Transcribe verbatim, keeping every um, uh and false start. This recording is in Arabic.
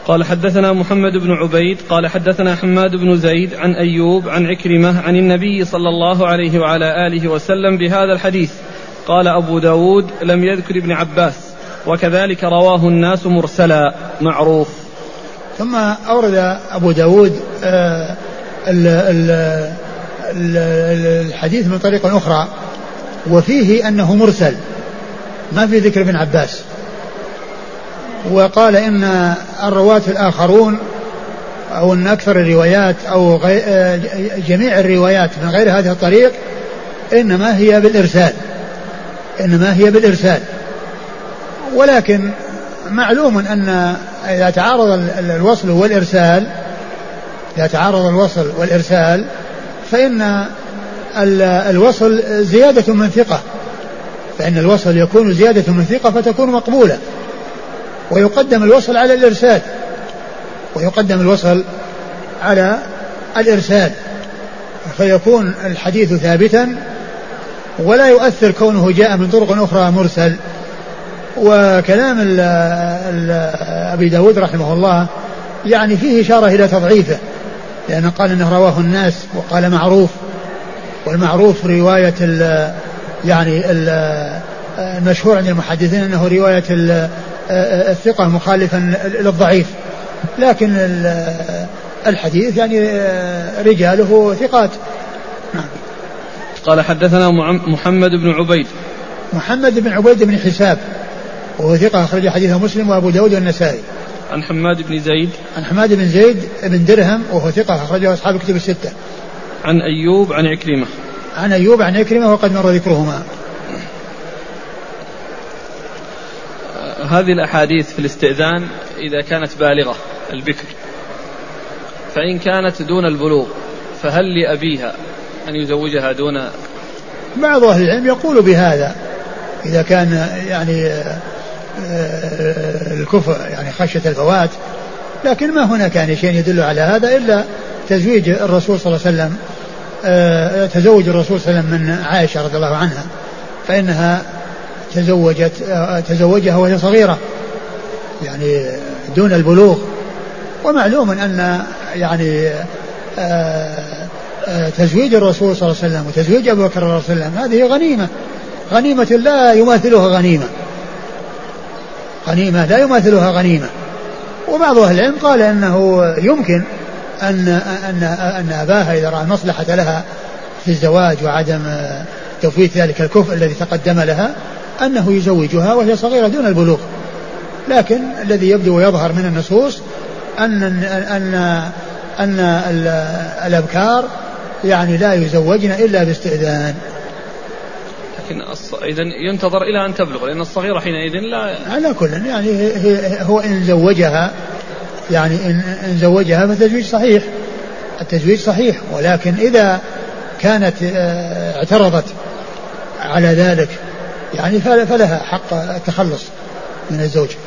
قال حدثنا محمد بن عبيد قال حدثنا حماد بن زيد عن أيوب عن عكرمة عن النبي صلى الله عليه وعلى آله وسلم بهذا الحديث. قال أبو داود لم يذكر ابن عباس وكذلك رواه الناس مرسلا معروف. ثم أورد أبو داود آه ال ال ال الحديث من طريق أخرى وفيه أنه مرسل ما في ذكر ابن عباس، وقال إن الرواة الآخرون أو أن أكثر الروايات أو جميع الروايات من غير هذه الطريق إنما هي بالإرسال إنما هي بالإرسال ولكن معلوم أن إذا تعارض الوصل والإرسال إذا تعارض الوصل والإرسال فإن الوصل زيادة من ثقة فإن الوصل يكون زيادة من ثقة فتكون مقبولة، ويقدم الوصل على الإرسال ويقدم الوصل على الإرسال فيكون الحديث ثابتا ولا يؤثر كونه جاء من طرق أخرى مرسل. وكلام ال ال أبي داود رحمه الله يعني فيه إشارة إلى تضعيفه، لأنه قال إنه رواه الناس وقال معروف، والمعروف رواية ال يعني ال المشهور عند المحدثين أنه رواية الثقة مخالفا للضعيف، لكن الحديث يعني رجاله ثقات. نعم. قال حدثنا محمد بن عبيد محمد بن عبيد بن حساب وهو ثقة أخرج حديثه مسلم وأبو داود والنسائي. عن حماد بن زيد عن حماد بن زيد بن درهم وهو ثقة أخرجه أصحاب الكتب الستة. عن أيوب عن عكرمة عن أيوب عن عكرمة وقد مر ذكرهما. هذه الأحاديث في الاستئذان إذا كانت بالغة البكر، فإن كانت دون البلوغ فهل لأبيها أن يزوجها دون؟ بعض أهل العلم يقول بهذا إذا كان يعني الكفر يعني خشية الفوات، لكن ما هناك يعني شيء يدل على هذا إلا تزويج الرسول صلى الله عليه وسلم تزوج الرسول صلى الله عليه وسلم من عائشة رضي الله عنها، فإنها تزوجت تزوجها وهي صغيرة يعني دون البلوغ، ومعلوم أن يعني تزويج الرسول صلى الله عليه وسلم وتزويج أبو بكر رضي الله عنه هذه غنيمة غنيمة لا يماثلها غنيمة غنيمة لا يماثلها غنيمة. وبعض أهل العلم قال أنه يمكن أن أن أن أباها إذا رأى المصلحة لها في الزواج وعدم تفويت ذلك الكفء الذي تقدم لها أنه يزوجها وهي صغيرة دون البلوغ، لكن الذي يبدو ويظهر من النصوص أن أن أن الأبكار يعني لا يزوجن إلا باستئذان. لكن إذن ينتظر إلى أن تبلغ، لأن الصغيرة حينئذ لا على كل يعني هو إن زوجها يعني إن زوجها فالتزويج صحيح التزويج صحيح، ولكن إذا كانت اعترضت على ذلك يعني فلها حق التخلص من الزوج.